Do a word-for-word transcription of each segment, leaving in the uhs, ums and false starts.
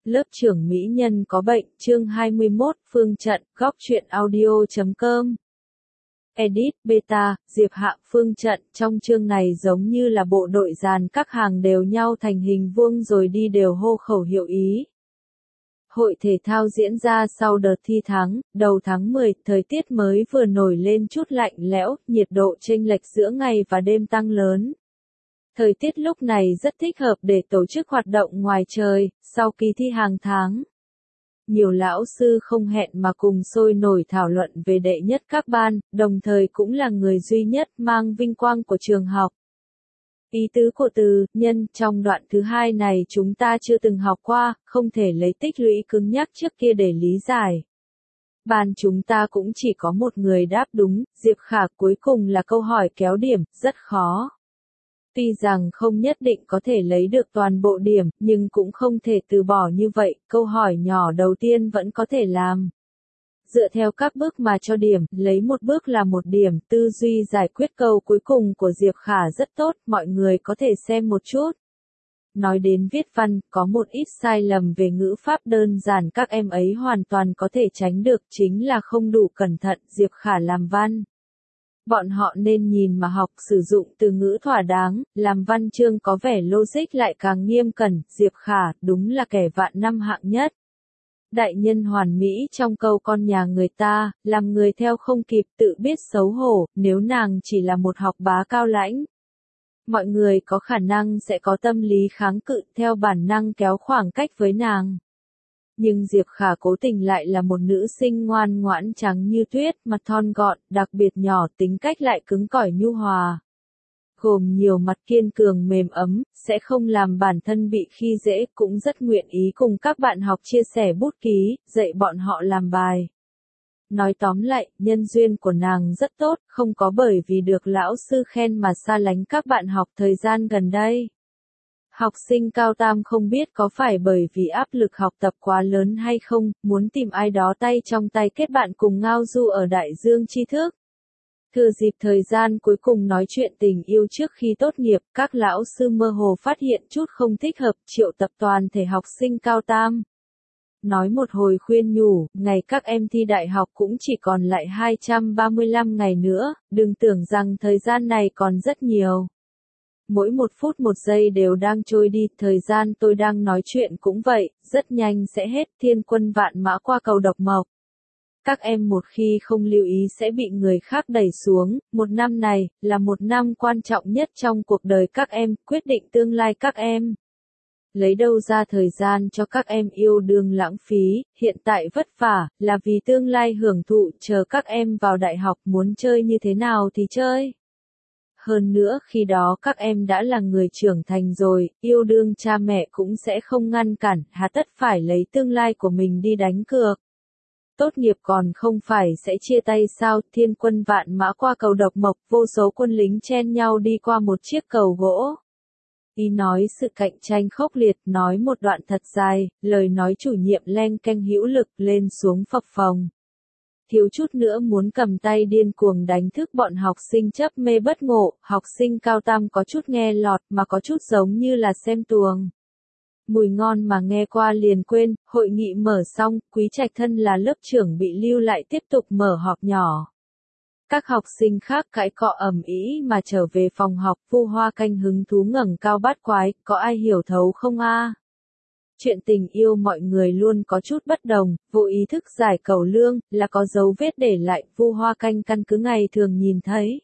Lớp trưởng mỹ nhân có bệnh, chương hai mươi mốt, Phương Trận, góc truyện audio chấm com. Edit, beta, Diệp Hạ, Phương Trận, trong chương này giống như là bộ đội dàn các hàng đều nhau thành hình vuông rồi đi đều hô khẩu hiệu ý. Hội thể thao diễn ra sau đợt thi tháng, đầu tháng mười, thời tiết mới vừa nổi lên chút lạnh lẽo, nhiệt độ chênh lệch giữa ngày và đêm tăng lớn. Thời tiết lúc này rất thích hợp để tổ chức hoạt động ngoài trời, sau kỳ thi hàng tháng. Nhiều lão sư không hẹn mà cùng sôi nổi thảo luận về đệ nhất các ban, đồng thời cũng là người duy nhất mang vinh quang của trường học. Ý tứ của từ, nhân, trong đoạn thứ hai này chúng ta chưa từng học qua, không thể lấy tích lũy cứng nhắc trước kia để lý giải. Ban chúng ta cũng chỉ có một người đáp đúng, Diệp Khả cuối cùng là câu hỏi kéo điểm, rất khó. Tuy rằng không nhất định có thể lấy được toàn bộ điểm, nhưng cũng không thể từ bỏ như vậy, câu hỏi nhỏ đầu tiên vẫn có thể làm. Dựa theo các bước mà cho điểm, lấy một bước là một điểm, tư duy giải quyết câu cuối cùng của Diệp Khả rất tốt, mọi người có thể xem một chút. Nói đến viết văn, có một ít sai lầm về ngữ pháp đơn giản các em ấy hoàn toàn có thể tránh được, chính là không đủ cẩn thận, Diệp Khả làm văn. Bọn họ nên nhìn mà học sử dụng từ ngữ thỏa đáng, làm văn chương có vẻ logic lại càng nghiêm cẩn, Diệp Khả, đúng là kẻ vạn năm hạng nhất. Đại nhân hoàn mỹ trong câu con nhà người ta, làm người theo không kịp tự biết xấu hổ, nếu nàng chỉ là một học bá cao lãnh. Mọi người có khả năng sẽ có tâm lý kháng cự theo bản năng kéo khoảng cách với nàng. Nhưng Diệp Khả cố tình lại là một nữ sinh ngoan ngoãn trắng như tuyết, mặt thon gọn, đặc biệt nhỏ, tính cách lại cứng cỏi nhu hòa. Gồm nhiều mặt kiên cường mềm ấm, sẽ không làm bản thân bị khi dễ, cũng rất nguyện ý cùng các bạn học chia sẻ bút ký, dạy bọn họ làm bài. Nói tóm lại, nhân duyên của nàng rất tốt, không có bởi vì được lão sư khen mà xa lánh các bạn học thời gian gần đây. Học sinh cao tam không biết có phải bởi vì áp lực học tập quá lớn hay không, muốn tìm ai đó tay trong tay kết bạn cùng ngao du ở đại dương tri thức. Thừa dịp thời gian cuối cùng nói chuyện tình yêu trước khi tốt nghiệp, các lão sư mơ hồ phát hiện chút không thích hợp, triệu tập toàn thể học sinh cao tam. Nói một hồi khuyên nhủ, ngày các em thi đại học cũng chỉ còn lại hai trăm ba mươi lăm ngày nữa, đừng tưởng rằng thời gian này còn rất nhiều. Mỗi một phút một giây đều đang trôi đi, thời gian tôi đang nói chuyện cũng vậy, rất nhanh sẽ hết, thiên quân vạn mã qua cầu độc mộc. Các em một khi không lưu ý sẽ bị người khác đẩy xuống, một năm này, là một năm quan trọng nhất trong cuộc đời các em, quyết định tương lai các em. Lấy đâu ra thời gian cho các em yêu đương lãng phí, hiện tại vất vả, là vì tương lai hưởng thụ, chờ các em vào đại học muốn chơi như thế nào thì chơi. Hơn nữa khi đó các em đã là người trưởng thành rồi, yêu đương cha mẹ cũng sẽ không ngăn cản, hà tất phải lấy tương lai của mình đi đánh cược. Tốt nghiệp còn không phải sẽ chia tay sao, thiên quân vạn mã qua cầu độc mộc, vô số quân lính chen nhau đi qua một chiếc cầu gỗ. Ý nói sự cạnh tranh khốc liệt, nói một đoạn thật dài, lời nói chủ nhiệm leng keng hữu lực lên xuống phập phồng. Thiếu chút nữa muốn cầm tay điên cuồng đánh thức bọn học sinh chấp mê bất ngộ, học sinh cao tam có chút nghe lọt mà có chút giống như là xem tuồng. Mùi ngon mà nghe qua liền quên, hội nghị mở xong, Quý Trạch Thân là lớp trưởng bị lưu lại tiếp tục mở họp nhỏ. Các học sinh khác cãi cọ ầm ĩ mà trở về phòng học, Vu Hoa Canh hứng thú ngẩng cao bát quái, có ai hiểu thấu không a? Chuyện tình yêu mọi người luôn có chút bất đồng, vô ý thức giải cẩu lương, là có dấu vết để lại, Vu Hoa Canh căn cứ ngày thường nhìn thấy.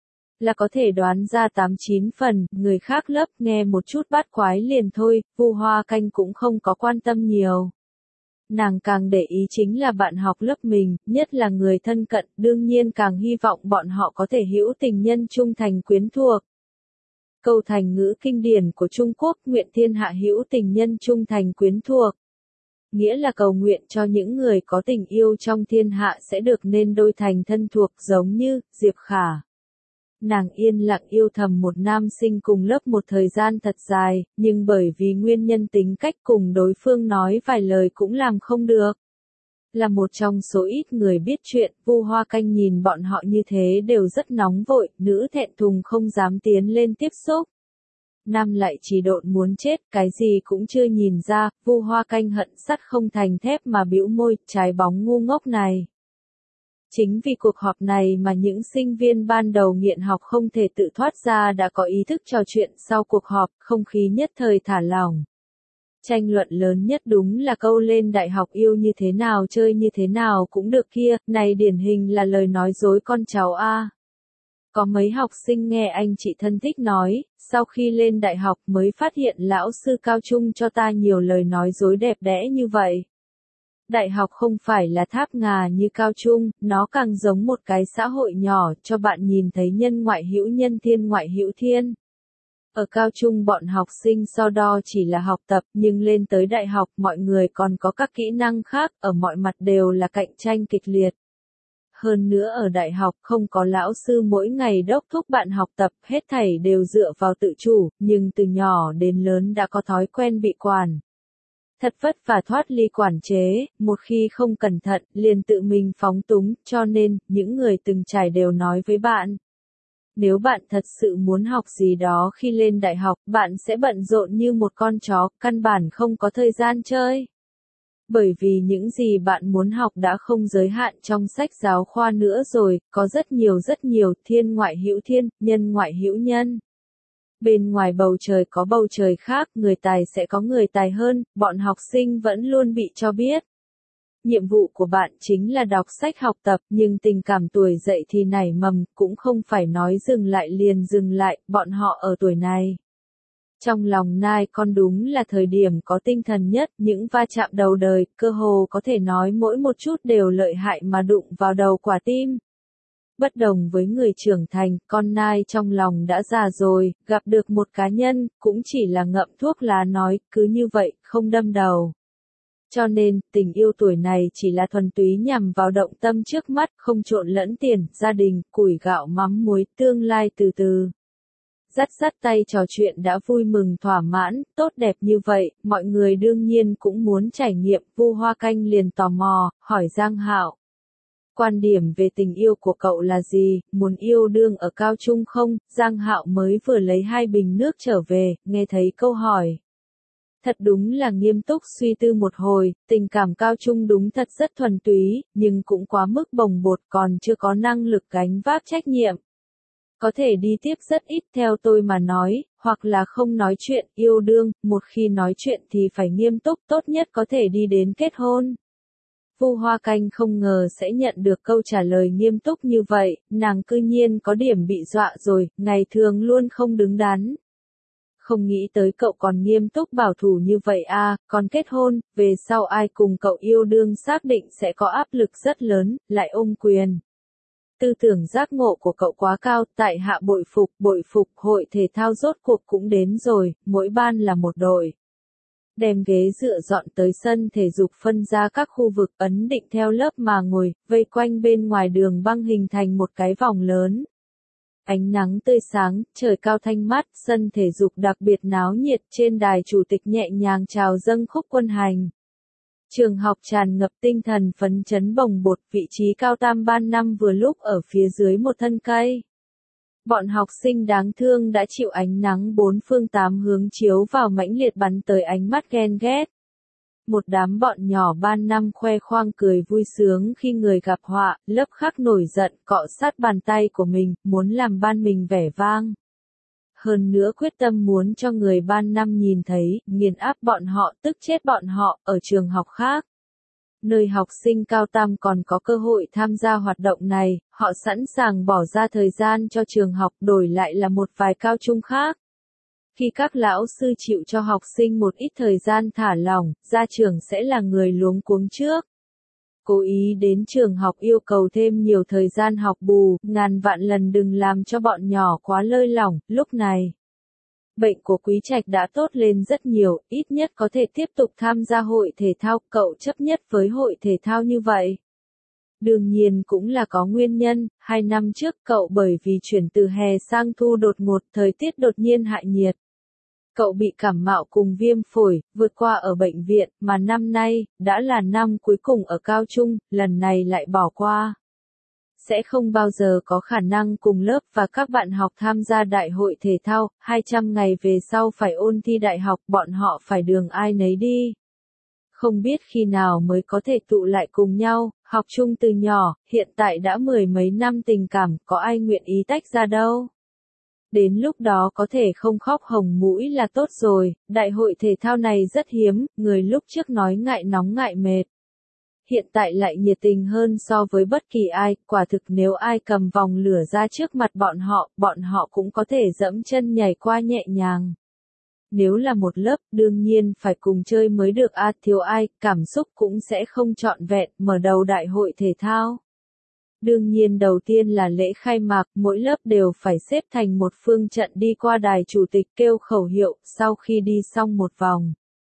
Là có thể đoán ra tám chín phần, người khác lớp nghe một chút bát quái liền thôi, Vu Hoa Canh cũng không có quan tâm nhiều. Nàng càng để ý chính là bạn học lớp mình, nhất là người thân cận, đương nhiên càng hy vọng bọn họ có thể hữu tình nhân trung thành quyến thuộc. Câu thành ngữ kinh điển của Trung Quốc, nguyện thiên hạ hữu tình nhân trung thành quyến thuộc. Nghĩa là cầu nguyện cho những người có tình yêu trong thiên hạ sẽ được nên đôi thành thân thuộc giống như Diệp Khả. Nàng yên lặng yêu thầm một nam sinh cùng lớp một thời gian thật dài, nhưng bởi vì nguyên nhân tính cách cùng đối phương nói vài lời cũng làm không được. Là một trong số ít người biết chuyện, Vu Hoa Canh nhìn bọn họ như thế đều rất nóng vội, nữ thẹn thùng không dám tiến lên tiếp xúc. Nam lại chỉ độn muốn chết, cái gì cũng chưa nhìn ra, Vu Hoa Canh hận sắt không thành thép mà bĩu môi, trái bóng ngu ngốc này. Chính vì cuộc họp này mà những sinh viên ban đầu nghiện học không thể tự thoát ra đã có ý thức trò chuyện sau cuộc họp, không khí nhất thời thả lỏng. Tranh luận lớn nhất đúng là câu lên đại học yêu như thế nào chơi như thế nào cũng được kia, này điển hình là lời nói dối con cháu a. Có mấy học sinh nghe anh chị thân thích nói, sau khi lên đại học mới phát hiện lão sư cao trung cho ta nhiều lời nói dối đẹp đẽ như vậy. Đại học không phải là tháp ngà như cao trung, nó càng giống một cái xã hội nhỏ cho bạn nhìn thấy nhân ngoại hữu nhân thiên ngoại hữu thiên. Ở cao trung bọn học sinh so đo chỉ là học tập, nhưng lên tới đại học mọi người còn có các kỹ năng khác, ở mọi mặt đều là cạnh tranh kịch liệt. Hơn nữa ở đại học không có lão sư mỗi ngày đốc thúc bạn học tập, hết thảy đều dựa vào tự chủ, nhưng từ nhỏ đến lớn đã có thói quen bị quản. Thật vất vả thoát ly quản chế, một khi không cẩn thận, liền tự mình phóng túng, cho nên, những người từng trải đều nói với bạn. Nếu bạn thật sự muốn học gì đó khi lên đại học, bạn sẽ bận rộn như một con chó, căn bản không có thời gian chơi. Bởi vì những gì bạn muốn học đã không giới hạn trong sách giáo khoa nữa rồi, có rất nhiều rất nhiều, thiên ngoại hữu thiên, nhân ngoại hữu nhân. Bên ngoài bầu trời có bầu trời khác, người tài sẽ có người tài hơn, bọn học sinh vẫn luôn bị cho biết. Nhiệm vụ của bạn chính là đọc sách học tập, nhưng tình cảm tuổi dậy thì nảy mầm, cũng không phải nói dừng lại liền dừng lại, bọn họ ở tuổi này. Trong lòng nai con đúng là thời điểm có tinh thần nhất, những va chạm đầu đời, cơ hồ có thể nói mỗi một chút đều lợi hại mà đụng vào đầu quả tim. Bất đồng với người trưởng thành, con nai trong lòng đã già rồi, gặp được một cá nhân, cũng chỉ là ngậm thuốc lá nói, cứ như vậy, không đâm đầu. Cho nên, tình yêu tuổi này chỉ là thuần túy nhằm vào động tâm trước mắt, không trộn lẫn tiền, gia đình, củi gạo mắm muối, tương lai từ từ. Dắt dắt tay trò chuyện đã vui mừng thỏa mãn, tốt đẹp như vậy, mọi người đương nhiên cũng muốn trải nghiệm, Vu Hoa Canh liền tò mò, hỏi Giang Hạo. Quan điểm về tình yêu của cậu là gì, muốn yêu đương ở cao trung không? Giang Hạo mới vừa lấy hai bình nước trở về, nghe thấy câu hỏi. Thật đúng là nghiêm túc suy tư một hồi, tình cảm cao trung đúng thật rất thuần túy, nhưng cũng quá mức bồng bột còn chưa có năng lực gánh vác trách nhiệm. Có thể đi tiếp rất ít theo tôi mà nói, hoặc là không nói chuyện, yêu đương, một khi nói chuyện thì phải nghiêm túc, tốt nhất có thể đi đến kết hôn. Vu Hoa Canh không ngờ sẽ nhận được câu trả lời nghiêm túc như vậy, nàng cư nhiên có điểm bị dọa rồi, ngày thường luôn không đứng đắn. Không nghĩ tới cậu còn nghiêm túc bảo thủ như vậy à, còn kết hôn, về sau ai cùng cậu yêu đương xác định sẽ có áp lực rất lớn, lại ôm quyền. Tư tưởng giác ngộ của cậu quá cao, tại hạ bội phục, bội phục, hội thể thao rốt cuộc cũng đến rồi, mỗi ban là một đội. Đem ghế dựa dọn tới sân thể dục phân ra các khu vực ấn định theo lớp mà ngồi, vây quanh bên ngoài đường băng hình thành một cái vòng lớn. Ánh nắng tươi sáng, trời cao thanh mát, sân thể dục đặc biệt náo nhiệt, trên đài chủ tịch nhẹ nhàng chào dâng khúc quân hành. Trường học tràn ngập tinh thần phấn chấn bồng bột, vị trí cao tam ban năm vừa lúc ở phía dưới một thân cây. Bọn học sinh đáng thương đã chịu ánh nắng bốn phương tám hướng chiếu vào mãnh liệt bắn tới ánh mắt ghen ghét. Một đám bọn nhỏ ban năm khoe khoang cười vui sướng khi người gặp họa, lớp khác nổi giận, cọ sát bàn tay của mình, muốn làm ban mình vẻ vang. Hơn nữa quyết tâm muốn cho người ban năm nhìn thấy, nghiền áp bọn họ, tức chết bọn họ, ở trường học khác. Nơi học sinh cao tam còn có cơ hội tham gia hoạt động này, họ sẵn sàng bỏ ra thời gian cho trường học đổi lại là một vài cao trung khác. Khi các lão sư chịu cho học sinh một ít thời gian thả lỏng, gia trưởng sẽ là người luống cuống trước. Cố ý đến trường học yêu cầu thêm nhiều thời gian học bù, ngàn vạn lần đừng làm cho bọn nhỏ quá lơi lỏng, lúc này. Bệnh của Quý Trạch đã tốt lên rất nhiều, ít nhất có thể tiếp tục tham gia hội thể thao, cậu chấp nhất với hội thể thao như vậy. Đương nhiên cũng là có nguyên nhân, hai năm trước cậu bởi vì chuyển từ hè sang thu đột ngột, thời tiết đột nhiên hạ nhiệt. Cậu bị cảm mạo cùng viêm phổi, vượt qua ở bệnh viện, mà năm nay, đã là năm cuối cùng ở cao trung, lần này lại bỏ qua. sẽ không bao giờ có khả năng cùng lớp và các bạn học tham gia đại hội thể thao, hai trăm ngày về sau phải ôn thi đại học, bọn họ phải đường ai nấy đi. Không biết khi nào mới có thể tụ lại cùng nhau, học chung từ nhỏ, hiện tại đã mười mấy năm tình cảm, có ai nguyện ý tách ra đâu. Đến lúc đó có thể không khóc hồng mũi là tốt rồi, đại hội thể thao này rất hiếm, người lúc trước nói ngại nóng ngại mệt. Hiện tại lại nhiệt tình hơn so với bất kỳ ai, quả thực nếu ai cầm vòng lửa ra trước mặt bọn họ, bọn họ cũng có thể dẫm chân nhảy qua nhẹ nhàng. Nếu là một lớp, đương nhiên phải cùng chơi mới được a, thiếu ai, cảm xúc cũng sẽ không trọn vẹn, mở đầu đại hội thể thao. Đương nhiên đầu tiên là lễ khai mạc, mỗi lớp đều phải xếp thành một phương trận đi qua đài chủ tịch kêu khẩu hiệu, sau khi đi xong một vòng.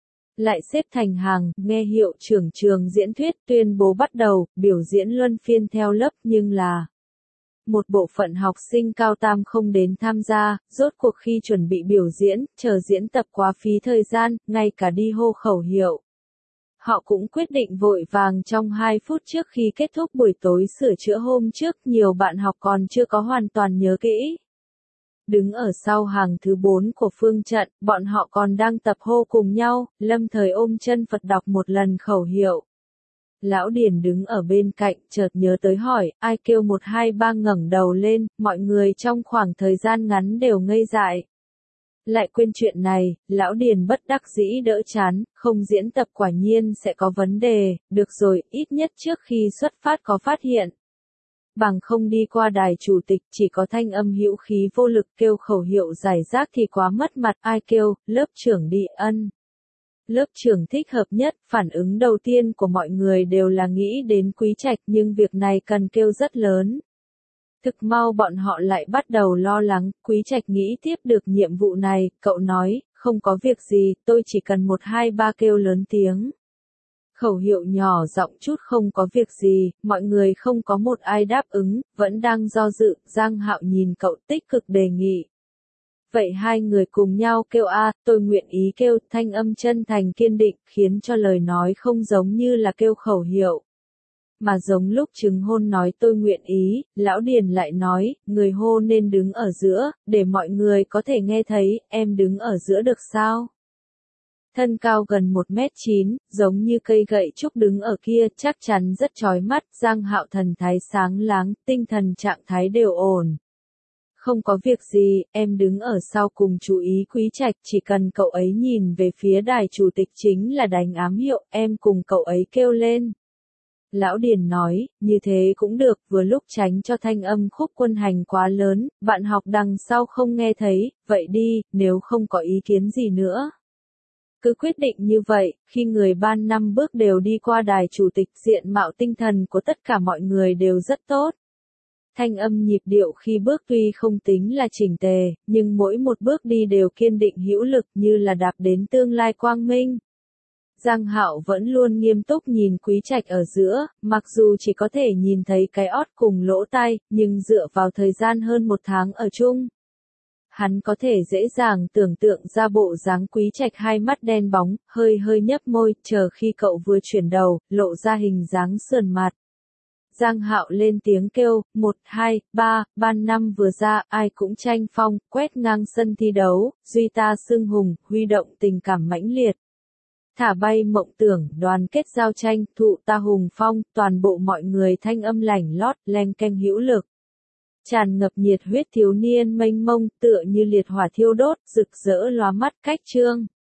Lại xếp thành hàng, nghe hiệu trưởng trường diễn thuyết tuyên bố bắt đầu, biểu diễn luân phiên theo lớp nhưng là một bộ phận học sinh cao tam không đến tham gia, rốt cuộc khi chuẩn bị biểu diễn, chờ diễn tập quá phí thời gian, ngay cả đi hô khẩu hiệu. Họ cũng quyết định vội vàng trong hai phút trước khi kết thúc buổi tối sửa chữa hôm trước, nhiều bạn học còn chưa có hoàn toàn nhớ kỹ. Đứng ở sau hàng thứ bốn của phương trận, bọn họ còn đang tập hô cùng nhau, lâm thời ôm chân Phật đọc một lần khẩu hiệu. Lão Điền đứng ở bên cạnh, chợt nhớ tới hỏi, ai kêu một hai ba ngẩng đầu lên, mọi người trong khoảng thời gian ngắn đều ngây dại. Lại quên chuyện này, Lão Điền bất đắc dĩ đỡ chán, không diễn tập quả nhiên sẽ có vấn đề, được rồi, ít nhất trước khi xuất phát có phát hiện. Bằng không đi qua đài chủ tịch chỉ có thanh âm hữu khí vô lực kêu khẩu hiệu giải rác thì quá mất mặt, ai kêu, lớp trưởng đi ân. Lớp trưởng thích hợp nhất, phản ứng đầu tiên của mọi người đều là nghĩ đến Quý Trạch nhưng việc này cần kêu rất lớn. Thực mau bọn họ lại bắt đầu lo lắng, Quý Trạch nghĩ tiếp được nhiệm vụ này, cậu nói, không có việc gì, tôi chỉ cần một hai ba kêu lớn tiếng. Khẩu hiệu nhỏ giọng chút không có việc gì, mọi người không có một ai đáp ứng, vẫn đang do dự, Giang Hạo nhìn cậu tích cực đề nghị. Vậy hai người cùng nhau kêu a, tôi nguyện ý kêu, thanh âm chân thành kiên định, khiến cho lời nói không giống như là kêu khẩu hiệu. Mà giống lúc chứng hôn nói tôi nguyện ý, Lão Điền lại nói, người hô nên đứng ở giữa, để mọi người có thể nghe thấy, em đứng ở giữa được sao? Thân cao gần một mét chín, giống như cây gậy trúc đứng ở kia, chắc chắn rất chói mắt, Giang Hạo thần thái sáng láng, tinh thần trạng thái đều ổn. Không có việc gì, em đứng ở sau cùng chú ý Quý Trạch, chỉ cần cậu ấy nhìn về phía đài chủ tịch chính là đánh ám hiệu, em cùng cậu ấy kêu lên. Lão Điền nói, như thế cũng được, vừa lúc tránh cho thanh âm khúc quân hành quá lớn, bạn học đằng sau không nghe thấy, vậy đi, nếu không có ý kiến gì nữa. Cứ quyết định như vậy, khi người ban năm bước đều đi qua đài chủ tịch, diện mạo tinh thần của tất cả mọi người đều rất tốt. Thanh âm nhịp điệu khi bước tuy không tính là chỉnh tề, nhưng mỗi một bước đi đều kiên định hữu lực như là đạp đến tương lai quang minh. Giang Hạo vẫn luôn nghiêm túc nhìn Quý Trạch ở giữa, mặc dù chỉ có thể nhìn thấy cái ót cùng lỗ tai, nhưng dựa vào thời gian hơn một tháng ở chung. Hắn có thể dễ dàng tưởng tượng ra bộ dáng Quý Trạch hai mắt đen bóng, hơi hơi nhấp môi, chờ khi cậu vừa chuyển đầu, lộ ra hình dáng sườn mặt. Giang Hạo lên tiếng kêu, một, hai, ba, ban năm vừa ra, ai cũng tranh phong, quét ngang sân thi đấu, duy ta xưng hùng, huy động tình cảm mãnh liệt. Thả bay mộng tưởng, đoàn kết giao tranh, thụ ta hùng phong, toàn bộ mọi người thanh âm lảnh lót, len keng hữu lực. Tràn ngập nhiệt huyết thiếu niên mênh mông, tựa như liệt hỏa thiêu đốt, rực rỡ lóa mắt cách trương.